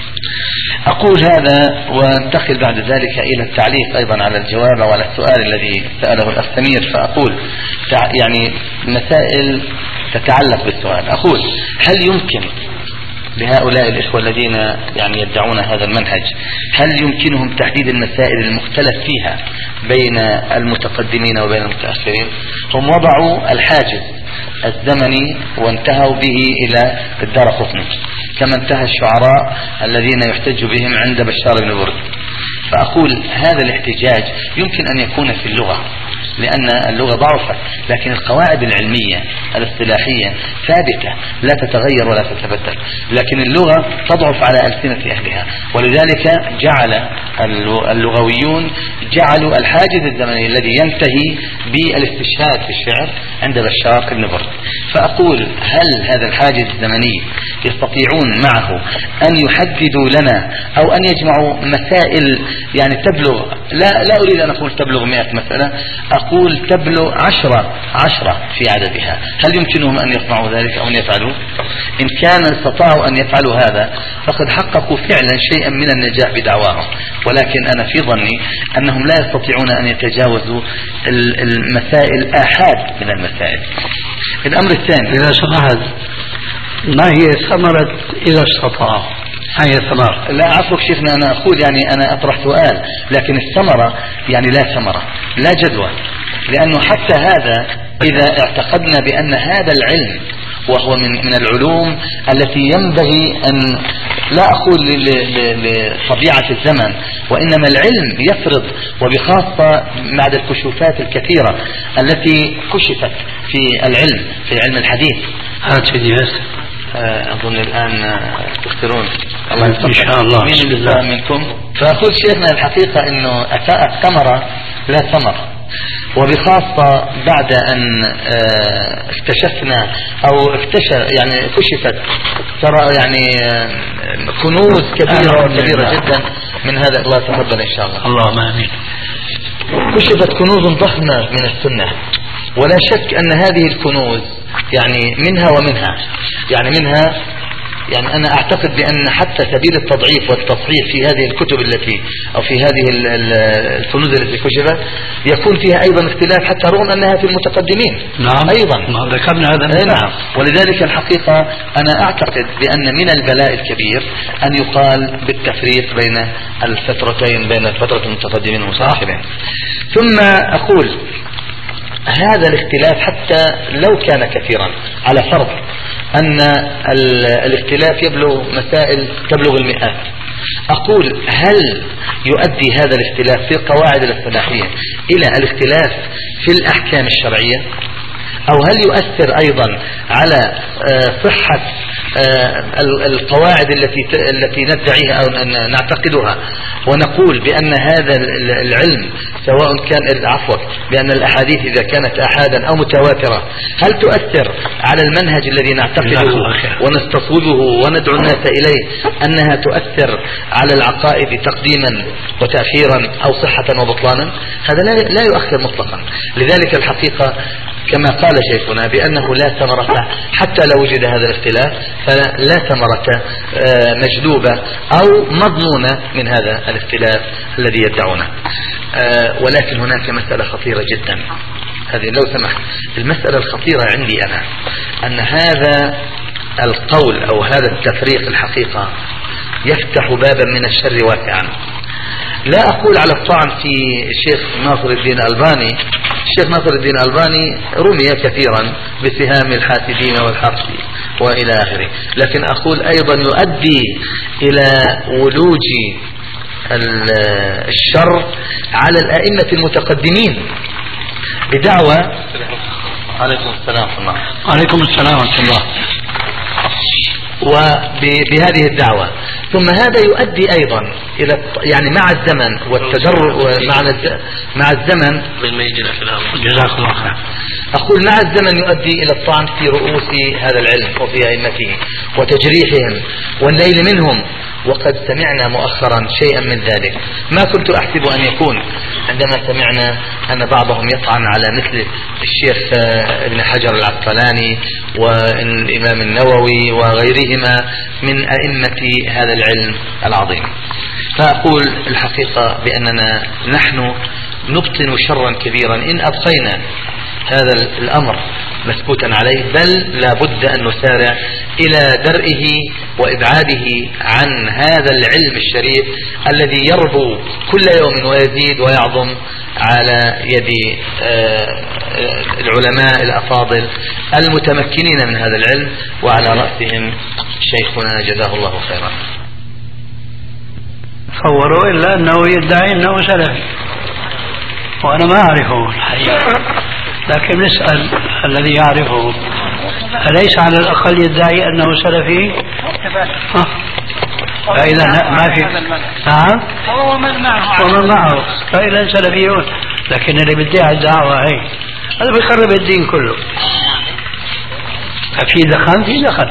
أقول هذا وانتقل بعد ذلك إلى التعليق أيضا على الجواب وعلى السؤال الذي سأله الأخ سمير. فأقول يعني مسائل تتعلق بالسؤال. أقول هل يمكن لهؤلاء الإخوة الذين يعني يدعون هذا المنهج هل يمكنهم تحديد المسائل المختلف فيها بين المتقدمين وبين المتأخرين؟ هم وضعوا الحاجز الزمني وانتهوا به إلى الدارقطني كما انتهى الشعراء الذين يحتج بهم عند بشار بن برد. فأقول هذا الاحتجاج يمكن أن يكون في اللغة لأن اللغة ضعفت، لكن القواعد العلمية الاصطلاحية ثابتة لا تتغير ولا تتبدل، لكن اللغة تضعف على ألسنة أهلها، ولذلك جعل اللغويون جعلوا الحاجز الزمني الذي ينتهي بالاستشهاد في الشعر عند بشار بن برد. فأقول هل هذا الحاجز الزمني يستطيعون معه أن يحددوا لنا أو أن يجمعوا مسائل يعني تبلغ، لا, لا أريد أن أقول تبلغ مئة مسألة، أقول تبلغ عشرة عشرة في عددها، هل يمكنهم أن يصنعوا ذلك أو أن يفعلوا؟ إن كان استطاعوا أن يفعلوا هذا فقد حققوا فعلا شيئا من النجاح بدعواهم، ولكن أنا في ظني أنهم لا يستطيعون أن يتجاوزوا المسائل آحاد من المسائل. الأمر الثاني، إذا سمحت ما هي ثمرة إذا استطاع؟ هي ثمرة. لا عفوك شيخنا، أنا أقول يعني أنا أطرح سؤال، لكن الثمرة يعني لا ثمرة لا جدوى، لأنه حتى هذا إذا اعتقدنا بأن هذا العلم وهو من من العلوم التي ينبغي أن لا أقول لطبيعة الزمن، وإنما العلم يفرض، وبخاصة بعد الكشوفات الكثيرة التي كشفت في العلم في علم الحديث. أظن الآن تختارون الله إن شاء الله مين اللي منكم. فأقول شيخنا الحقيقة إنه الثمرة لا ثمر، وبخاصة بعد أن اكتشفنا أو اكتشف يعني كشفت ترى يعني كنوز كبيرة كبيرة جدا من هذا. الله تفضل إن شاء الله. اللهم آمين. كشفت كنوز ضخمة من السنة، ولا شك أن هذه الكنوز يعني منها ومنها يعني منها يعني أنا أعتقد بأن حتى سبيل التضعيف والتصحيح في هذه الكتب التي أو في هذه الكنوز التي كشفت يكون فيها أيضا اختلاف، حتى رغم أنها في المتقدمين. نعم أيضا ذكرنا هذا. نعم. ولذلك الحقيقة أنا أعتقد بأن من البلاء الكبير أن يقال بالتفريق بين الفترتين، بين فترة المتقدمين والمتأخرين. ثم أقول هذا الاختلاف حتى لو كان كثيرا، على فرض أن الاختلاف يبلغ مسائل تبلغ المئات، أقول هل يؤدي هذا الاختلاف في القواعد الاصطلاحية إلى الاختلاف في الأحكام الشرعية، أو هل يؤثر أيضا على صحة القواعد التي التي ندعيها أو نعتقدها ونقول بأن هذا العلم سواء كان عفوا بأن الأحاديث إذا كانت أحادا أو متواترة هل تؤثر على المنهج الذي نعتقده ونستصوبه وندعو الناس إليه أنها تؤثر على العقائد تقديما وتأخيرا أو صحة وبطلانا؟ هذا لا يؤثر مطلقا. لذلك الحقيقة كما قال شيخنا بأنه لا ثمرة حتى لو وجد هذا الاختلاف، فلا ثمرة مجلوبة أو مضمونة من هذا الاختلاف الذي يدعونه. ولكن هناك مسألة خطيرة جدا، هذه لو سمحت المسألة الخطيرة عندي أنا أن هذا القول أو هذا التفريق الحقيقة يفتح بابا من الشر واسعا. لا أقول على الطعن في الشيخ ناصر الدين الألباني، الشيخ ناصر الدين الألباني رمي كثيرا بسهام الحاسدين والحقد وإلى آخره، لكن أقول أيضا يؤدي إلى ولوج الشر على الأئمة المتقدمين بدعوى. عليكم السلام ورحمة الله. عليكم السلام ورحمة الله. وبهذه الدعوة، ثم هذا يؤدي أيضا إلى يعني مع الزمن والتجرؤ مع مع الزمن جزاك الله خير. أقول مع الزمن يؤدي إلى الطعن في رؤوس هذا العلم وفي أئمته وتجريحهم والنيل منهم، وقد سمعنا مؤخرا شيئا من ذلك ما كنت أحسب أن يكون عندما سمعنا أن بعضهم يطعن على مثل الشيخ ابن حجر العسقلاني والإمام النووي وغيرهما من أئمة هذا العلم العظيم. فأقول الحقيقة بأننا نحن نبطن شرا كبيرا إن أبقينا هذا الأمر مسكوتا عليه، بل لا بد أن نسارع إلى درئه وإبعاده عن هذا العلم الشريف الذي يربو كل يوم ويزيد ويعظم على يد العلماء الأفاضل المتمكنين من هذا العلم، وعلى رأسهم شيخنا جزاه الله خيرا. تصوروا إلا أنه يدعي أنه سلفي وأنا ما أعرفه الحقيقة، لكن نسأل الذي يعرفه أليس على الأقل يدعي أنه سلفي؟ أه. فإذا ما في نعم هو ومن معه ومن معه فإذا سلفيون، لكن اللي بدعي الدعوة هي هذا بيخرب الدين كله. ففي دخل في دخل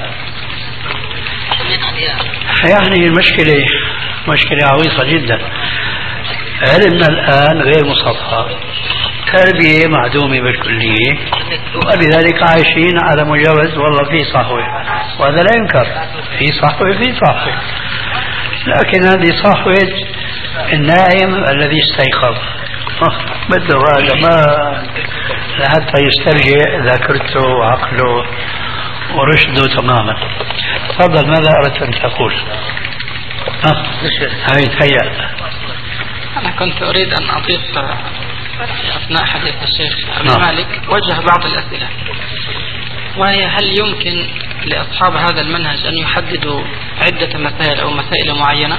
يعني المشكلة مشكلة عويصة جدا. علمنا الآن غير مصفى، تربية معدومة بالكلية، ولذلك عايشين على مجرد والله في صحوة، وهذا لا ينكر، في صحوة في صحوة، لكن هذه صحوة النائم الذي استيقظ بده هذا ما لحتى يسترجع ذاكرته وعقله ورشده تماما. تفضل ماذا أردت أن تقول؟ ها هاي تهيأ. أنا كنت أريد أن أضيف أثناء حديث الشيخ أبي مالك وجه بعض الأسئلة، وهي هل يمكن لأصحاب هذا المنهج أن يحددوا عدة مسائل أو مسائل معينة؟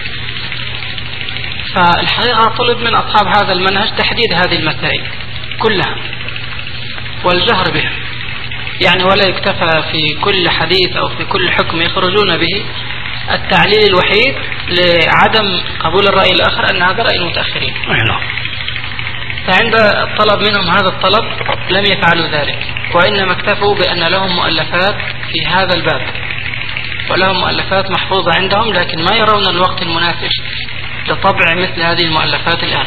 فالحقيقة طلب من أصحاب هذا المنهج تحديد هذه المسائل كلها والجهر بها، يعني ولا يكتفى في كل حديث أو في كل حكم يخرجون به التعليل الوحيد لعدم قبول الرأي الآخر أن هذا رأي المتأخرين. فعند الطلب منهم هذا الطلب لم يفعلوا ذلك، وإنما اكتفوا بأن لهم مؤلفات في هذا الباب ولهم مؤلفات محفوظة عندهم، لكن ما يرون الوقت المناسب لطبع مثل هذه المؤلفات الآن.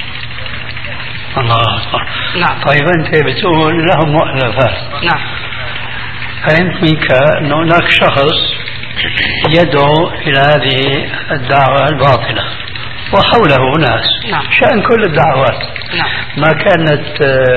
الله أكبر. نعم. طيب أنت بتقول لهم مؤلفات. نعم. فهمت منك أن هناك شخص يدعو إلى هذه الدعوة الباطلة وحوله ناس. نعم. شأن كل الدعوات. نعم. ما كانت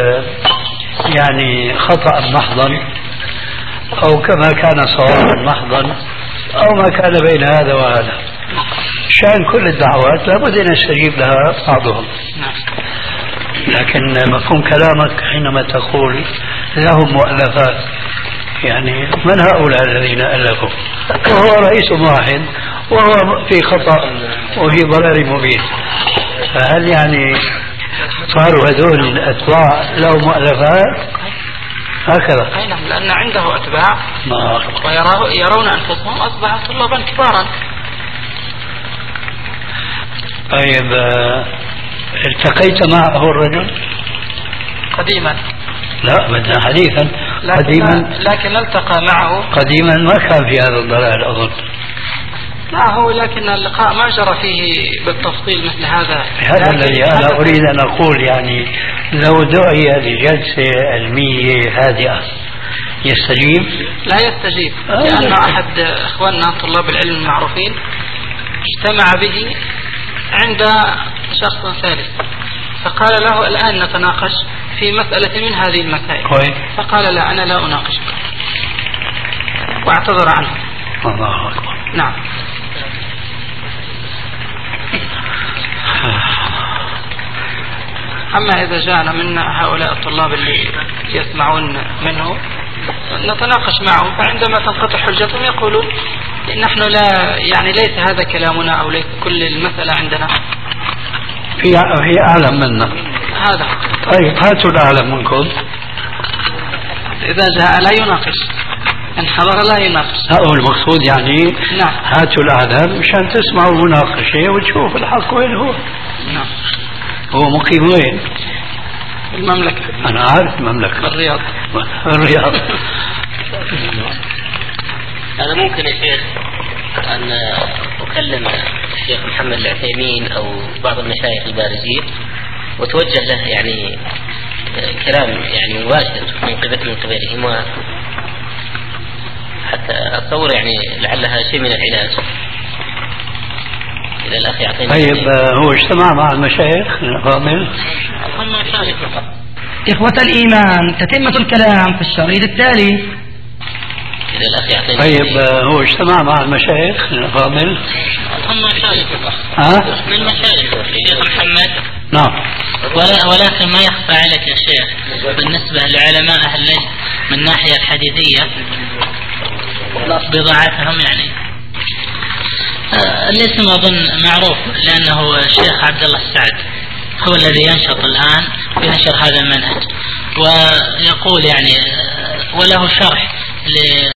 يعني خطأ محضا أو كما كان صوابا محضا أو ما كان بين هذا وهذا، شأن كل الدعوات لابد أن يستجيب لها بعضهم. نعم. لكن مفهوم كلامك حينما تقول لهم مؤلفات، يعني من هؤلاء الذين ألفوا؟ وهو رئيس واحد وهو في خطأ وفي ضلال مبين، فهل يعني صاروا هذول أتباع لهم مؤلفات هكذا؟ أي نعم، لأن عنده أتباع ويرون أنفسهم أصبحوا طلابا كبارا. طيب التقيت معه الرجل قديما؟ لا بدنا حديثا. لكن قديما لكن التقى معه قديما ما كان في هذا الضلال أظن معه، لكن اللقاء ما جرى فيه بالتفصيل مثل هذا. هذا الذي أنا أريد أن أقول، يعني لو دعي لجلسة علمية هادئة يستجيب؟ لا يستجيب، لأن أحد إخواننا طلاب العلم المعروفين اجتمع به عند شخص ثالث، فقال له الآن نتناقش في مسألة من هذه المسائل. فقال لا، أنا لا أناقشك، واعتذر عنه. الله أكبر. نعم. أما إذا جاءنا من هؤلاء الطلاب اللي يسمعون منه نتناقش معهم، فعندما تنقطع حجتهم يقولون نحن لا يعني ليس هذا كلامنا أو ليس كل المسألة عندنا، في في أعلم منا. هذا طيب هاتوا الأعلم منكم. إذا جاء لا يناقش، إن حضر لا يناقش. هو المقصود يعني. نعم. هاتوا الأعلم مشان تسمعوا المناقشة وتشوفوا الحق وين هو. نعم. هو مقيم وين؟ المملكة. أنا عارف المملكة. الرياض. الرياض. هذا ممكن يا شيخ أن أكلم الشيخ محمد العثيمين أو بعض المشايخ البارزين وتوجه له يعني كلام يعني مباشر من قبل من قبلهم، حتى أتصور يعني لعلها شيء من العلاج إلى الأخ يعطيني. طيب هو اجتمع مع المشايخ الأفاضل؟ إخوة الإيمان، تتمة الكلام في الشريط التالي. إلى الأخ يعطيني. طيب هو اجتمع مع المشايخ الأفاضل؟ هم مشايخ. ها؟ من مشايخ الشيخ محمد. نعم. ولا ولكن ما يخفى عليك يا شيخ بالنسبة لعلماء أهل العلم من الناحية الحديثية بضاعتهم يعني الاسم أظن معروف، لأنه الشيخ عبد الله السعد هو الذي ينشط الآن في نشر هذا المنهج، ويقول يعني وله شرح